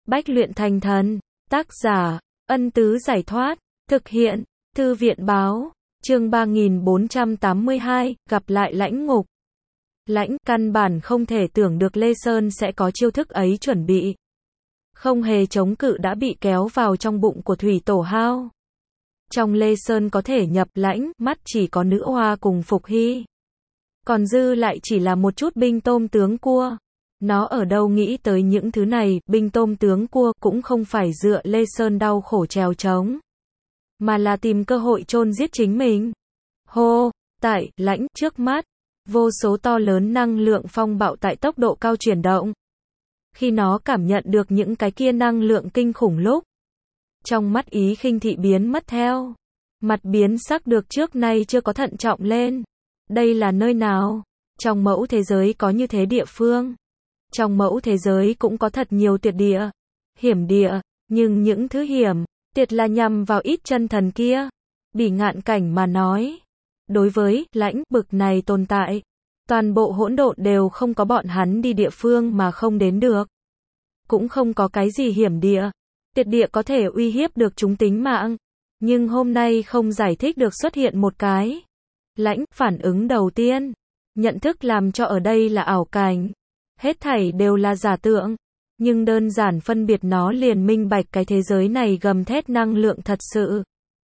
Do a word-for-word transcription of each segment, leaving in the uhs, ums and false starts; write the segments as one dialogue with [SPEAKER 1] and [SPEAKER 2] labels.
[SPEAKER 1] Bách luyện thành thần. Tác giả, Ân Tứ Giải Thoát. Thực hiện, Thư viện Báo. Chương ba nghìn bốn trăm tám mươi hai, gặp lại Lãnh Ngục. Lãnh, căn bản không thể tưởng được Lê Sơn sẽ có chiêu thức ấy chuẩn bị. Không hề chống cự đã bị kéo vào trong bụng của Thủy Tổ Hao. Trong Lê Sơn có thể nhập Lãnh, mắt chỉ có nữ hoa cùng Phục Hy. Còn dư lại chỉ là một chút binh tôm tướng cua. Nó ở đâu nghĩ tới những thứ này, binh tôm tướng cua cũng không phải dựa Lê Sơn đau khổ trèo trống, mà là tìm cơ hội chôn giết chính mình. Hô, tại, Lãnh, trước mắt, vô số to lớn năng lượng phong bạo tại tốc độ cao chuyển động. Khi nó cảm nhận được những cái kia năng lượng kinh khủng lúc, trong mắt ý khinh thị biến mất theo. Mặt biến sắc được trước nay chưa có thận trọng lên. Đây là nơi nào? Trong mẫu thế giới có như thế địa phương. Trong mẫu thế giới cũng có thật nhiều tuyệt địa, hiểm địa, nhưng những thứ hiểm, tuyệt là nhằm vào ít chân thần kia. Bỉ ngạn cảnh mà nói. Đối với Lãnh bực này tồn tại, toàn bộ hỗn độn đều không có bọn hắn đi địa phương mà không đến được. Cũng không có cái gì hiểm địa, tuyệt địa có thể uy hiếp được chúng tính mạng. Nhưng hôm nay không giải thích được xuất hiện một cái. Lãnh, phản ứng đầu tiên, nhận thức làm cho ở đây là ảo cảnh. Hết thảy đều là giả tượng. Nhưng đơn giản phân biệt nó liền minh bạch cái thế giới này gầm thét năng lượng thật sự.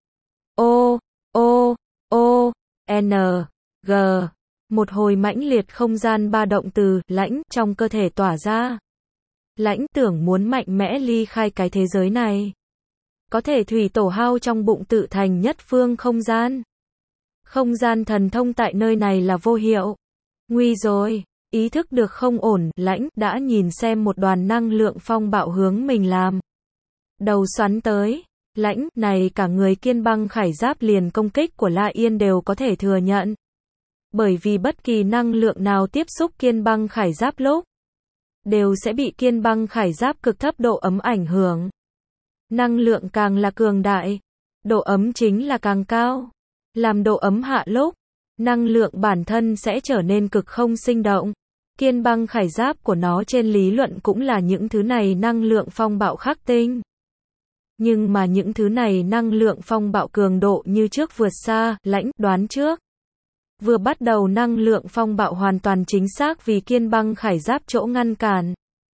[SPEAKER 1] O, O, O, N, G. Một hồi mãnh liệt không gian ba động từ Lãnh trong cơ thể tỏa ra. Lãnh tưởng muốn mạnh mẽ ly khai cái thế giới này. Có thể Thủy Tổ Hao trong bụng tự thành nhất phương không gian. Không gian thần thông tại nơi này là vô hiệu. Nguy rồi, ý thức được không ổn, Lãnh đã nhìn xem một đoàn năng lượng phong bạo hướng mình làm. Đầu xoắn tới, Lãnh này cả người Kiên Băng Khải Giáp liền công kích của La Yên đều có thể thừa nhận. Bởi vì bất kỳ năng lượng nào tiếp xúc Kiên Băng Khải Giáp lúc, đều sẽ bị Kiên Băng Khải Giáp cực thấp độ ấm ảnh hưởng. Năng lượng càng là cường đại, độ ấm chính là càng cao. Làm độ ấm hạ lúc, năng lượng bản thân sẽ trở nên cực không sinh động. Kiên Băng Khải Giáp của nó trên lý luận cũng là những thứ này năng lượng phong bạo khắc tinh. Nhưng mà những thứ này năng lượng phong bạo cường độ như trước vượt xa, Lãnh đoán trước. Vừa bắt đầu năng lượng phong bạo hoàn toàn chính xác vì Kiên Băng Khải Giáp chỗ ngăn cản.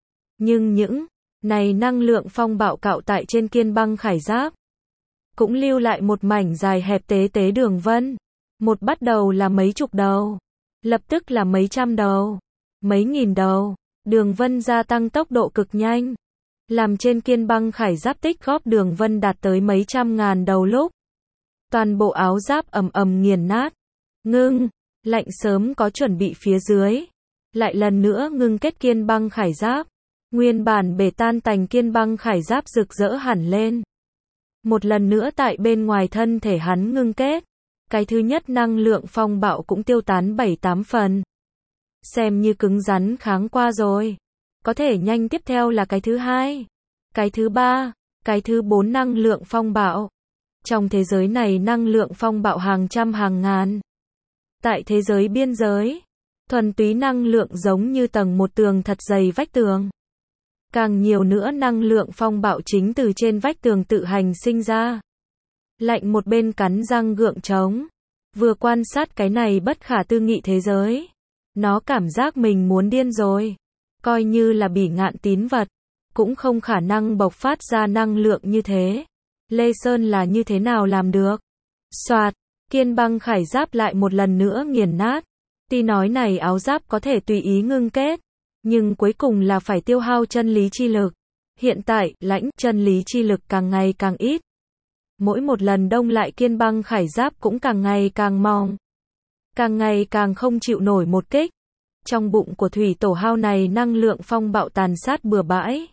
[SPEAKER 1] Nhưng những này năng lượng phong bạo cạo tại trên Kiên Băng Khải Giáp cũng lưu lại một mảnh dài hẹp tế tế đường vân. Một bắt đầu là mấy chục đầu, lập tức là mấy trăm đầu, mấy nghìn đầu. Đường vân gia tăng tốc độ cực nhanh, làm trên Kiên Băng Khải Giáp tích góp đường vân đạt tới mấy trăm ngàn đầu lúc. Toàn bộ áo giáp ầm ầm nghiền nát. Ngưng, Lạnh sớm có chuẩn bị phía dưới. Lại lần nữa ngưng kết Kiên Băng Khải Giáp. Nguyên bản bể tan tành Kiên Băng Khải Giáp rực rỡ hẳn lên. Một lần nữa tại bên ngoài thân thể hắn ngưng kết. Cái thứ nhất năng lượng phong bạo cũng tiêu tán bảy tám phần. Xem như cứng rắn kháng qua rồi. Có thể nhanh tiếp theo là cái thứ hai. Cái thứ ba. Cái thứ bốn năng lượng phong bạo. Trong thế giới này năng lượng phong bạo hàng trăm hàng ngàn. Tại thế giới biên giới, thuần túy năng lượng giống như tầng một tường thật dày vách tường. Càng nhiều nữa năng lượng phong bạo chính từ trên vách tường tự hành sinh ra. Lạnh một bên cắn răng gượng chống, vừa quan sát cái này bất khả tư nghị thế giới. Nó cảm giác mình muốn điên rồi. Coi như là bỉ ngạn tín vật, cũng không khả năng bộc phát ra năng lượng như thế. Lê Sơn là như thế nào làm được? Soạt, Kiên Băng Khải Giáp lại một lần nữa nghiền nát. Tuy nói này áo giáp có thể tùy ý ngưng kết, nhưng cuối cùng là phải tiêu hao chân lý chi lực. Hiện tại, Lãnh, chân lý chi lực càng ngày càng ít. Mỗi một lần đông lại Kiên Băng Khải Giáp cũng càng ngày càng mỏng. Càng ngày càng không chịu nổi một kích. Trong bụng của Thủy Tổ Hao này năng lượng phong bạo tàn sát bừa bãi.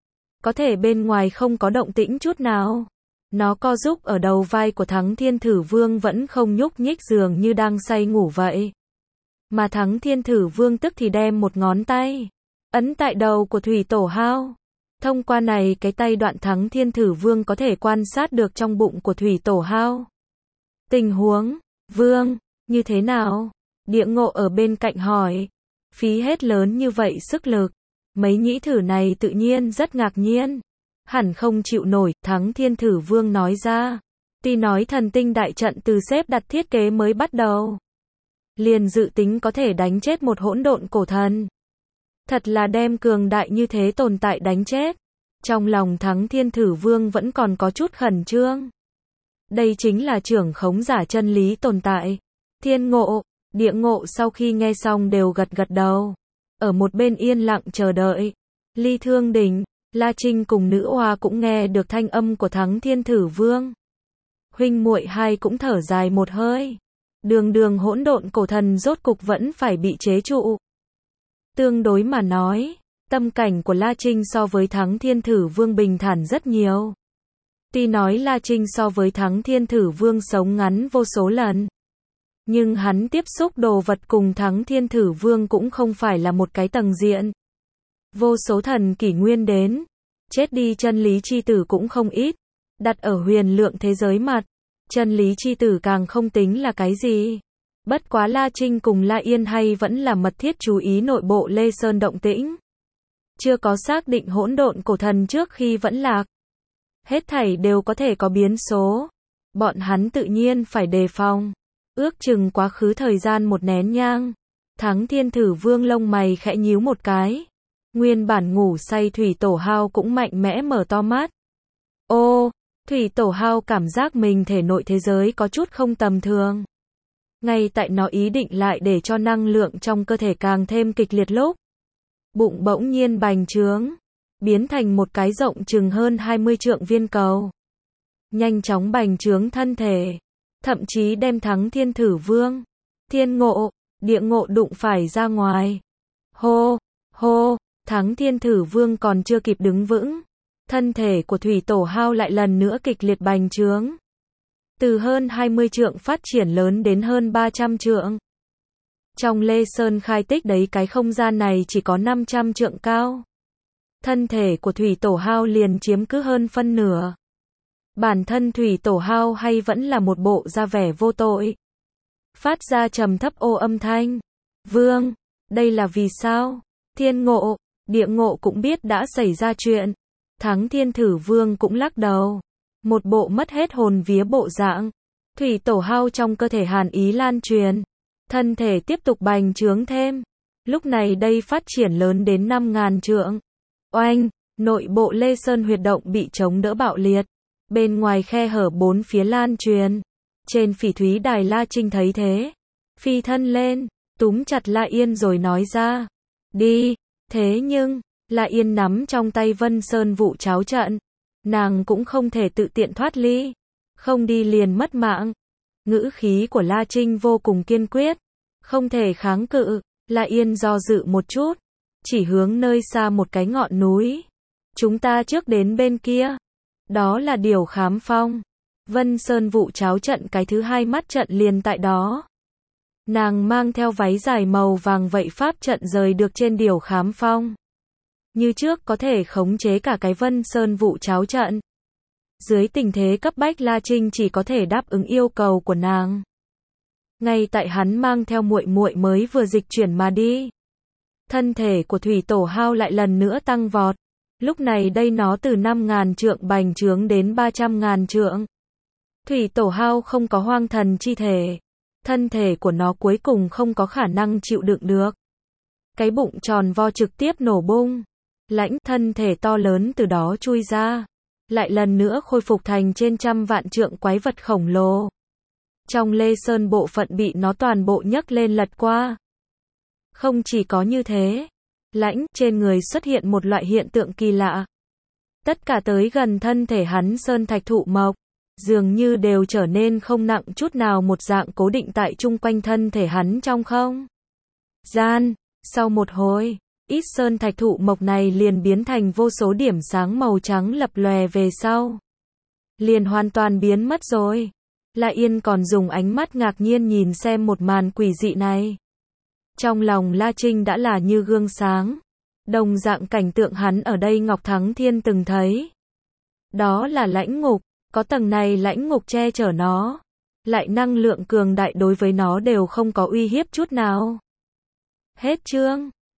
[SPEAKER 1] Có thể bên ngoài không có động tĩnh chút nào. Nó co rúc ở đầu vai của Thắng Thiên Thử Vương vẫn không nhúc nhích dường như đang say ngủ vậy. Mà Thắng Thiên Thử Vương tức thì đem một ngón tay ấn tại đầu của Thủy Tổ Hao. Thông qua này cái tay đoạn Thắng Thiên Thử Vương có thể quan sát được trong bụng của Thủy Tổ Hao. Tình huống, Vương, như thế nào? Địa Ngộ ở bên cạnh hỏi. Phí hết lớn như vậy sức lực. Mấy nhĩ thử này tự nhiên rất ngạc nhiên. Hẳn không chịu nổi, Thắng Thiên Thử Vương nói ra. Tuy nói thần tinh đại trận từ xếp đặt thiết kế mới bắt đầu, liền dự tính có thể đánh chết một hỗn độn cổ thần. Thật là đem cường đại như thế tồn tại đánh chết. Trong lòng Thắng Thiên Thử Vương vẫn còn có chút khẩn trương. Đây chính là trưởng khống giả chân lý tồn tại. Thiên Ngộ, Địa Ngộ sau khi nghe xong đều gật gật đầu. Ở một bên yên lặng chờ đợi. Ly Thương Đỉnh, La Trinh cùng nữ oa cũng nghe được thanh âm của Thắng Thiên Thử Vương. Huynh muội hai cũng thở dài một hơi. Đường đường hỗn độn cổ thần rốt cục vẫn phải bị chế trụ. Tương đối mà nói, tâm cảnh của La Trinh so với Thắng Thiên Thử Vương bình thản rất nhiều. Tuy nói La Trinh so với Thắng Thiên Thử Vương sống ngắn vô số lần, nhưng hắn tiếp xúc đồ vật cùng Thắng Thiên Thử Vương cũng không phải là một cái tầng diện. Vô số thần kỷ nguyên đến, chết đi chân lý chi tử cũng không ít, đặt ở huyền lượng thế giới mặt, chân lý chi tử càng không tính là cái gì. Bất quá La Trinh cùng La Yên hay vẫn là mật thiết chú ý nội bộ Lê Sơn động tĩnh. Chưa có xác định hỗn độn cổ thần trước khi vẫn lạc. Hết thảy đều có thể có biến số. Bọn hắn tự nhiên phải đề phòng. Ước chừng quá khứ thời gian một nén nhang. Thắng Thiên Thử Vương lông mày khẽ nhíu một cái. Nguyên bản ngủ say Thủy Tổ Hao cũng mạnh mẽ mở to mắt. Ô, Thủy Tổ Hao cảm giác mình thể nội thế giới có chút không tầm thường. Ngay tại nó ý định lại để cho năng lượng trong cơ thể càng thêm kịch liệt lúc. Bụng bỗng nhiên bành trướng, biến thành một cái rộng chừng hơn hai mươi trượng viên cầu. Nhanh chóng bành trướng thân thể, thậm chí đem Thắng Thiên Thử Vương, Thiên Ngộ, Địa Ngộ đụng phải ra ngoài. Hô, hô, Thắng Thiên Thử Vương còn chưa kịp đứng vững. Thân thể của Thủy Tổ Hao lại lần nữa kịch liệt bành trướng. Từ hơn hai mươi trượng phát triển lớn đến hơn ba trăm trượng. Trong Lê Sơn khai tích đấy cái không gian này chỉ có năm trăm trượng cao. Thân thể của Thủy Tổ Hao liền chiếm cứ hơn phân nửa. Bản thân Thủy Tổ Hao hay vẫn là một bộ da vẻ vô tội. Phát ra trầm thấp ô âm thanh. Vương, đây là vì sao? Thiên Ngộ, Địa Ngộ cũng biết đã xảy ra chuyện. Thắng Thiên Thử Vương cũng lắc đầu. Một bộ mất hết hồn vía bộ dạng. Thủy Tổ Hao trong cơ thể hàn ý lan truyền. Thân thể tiếp tục bành trướng thêm. Lúc này đây phát triển lớn đến năm ngàn trượng. Oanh, nội bộ Lê Sơn huyệt động bị chống đỡ bạo liệt. Bên ngoài khe hở bốn phía lan truyền. Trên phỉ thúy đài La Trinh thấy thế. Phi thân lên, túm chặt La Yên rồi nói ra. Đi, thế nhưng, La Yên nắm trong tay Vân Sơn vụ cháo trận. Nàng cũng không thể tự tiện thoát ly. Không đi liền mất mạng. Ngữ khí của La Trinh vô cùng kiên quyết. Không thể kháng cự. La Yên do dự một chút. Chỉ hướng nơi xa một cái ngọn núi. Chúng ta trước đến bên kia. Đó là Điều Khám Phong. Vân Sơn vụ cháo trận cái thứ hai mắt trận liền tại đó. Nàng mang theo váy dài màu vàng vậy pháp trận rời được trên Điều Khám Phong. Như trước có thể khống chế cả cái Vân Sơn vụ cháo trận. Dưới tình thế cấp bách La Trinh chỉ có thể đáp ứng yêu cầu của nàng. Ngay tại hắn mang theo muội muội mới vừa dịch chuyển mà đi. Thân thể của Thủy Tổ Hao lại lần nữa tăng vọt. Lúc này đây nó từ năm ngàn trượng bành trướng đến ba trăm ngàn trượng. Thủy Tổ Hao không có hoang thần chi thể. Thân thể của nó cuối cùng không có khả năng chịu đựng được. Cái bụng tròn vo trực tiếp nổ bung. Lãnh thân thể to lớn từ đó chui ra. Lại lần nữa khôi phục thành trên trăm vạn trượng quái vật khổng lồ. Trong Lê Sơn bộ phận bị nó toàn bộ nhấc lên lật qua. Không chỉ có như thế. Lãnh trên người xuất hiện một loại hiện tượng kỳ lạ. Tất cả tới gần thân thể hắn sơn thạch thụ mộc. Dường như đều trở nên không nặng chút nào một dạng cố định tại chung quanh thân thể hắn trong không gian. Sau một hồi. Ít sơn thạch thụ mộc này liền biến thành vô số điểm sáng màu trắng lập lòe về sau. Liền hoàn toàn biến mất rồi. La Yên còn dùng ánh mắt ngạc nhiên nhìn xem một màn quỷ dị này. Trong lòng La Trinh đã là như gương sáng. Đồng dạng cảnh tượng hắn ở đây Ngọc Thắng Thiên từng thấy. Đó là lãnh ngục, có tầng này lãnh ngục che chở nó. Lại năng lượng cường đại đối với nó đều không có uy hiếp chút nào. Hết chương.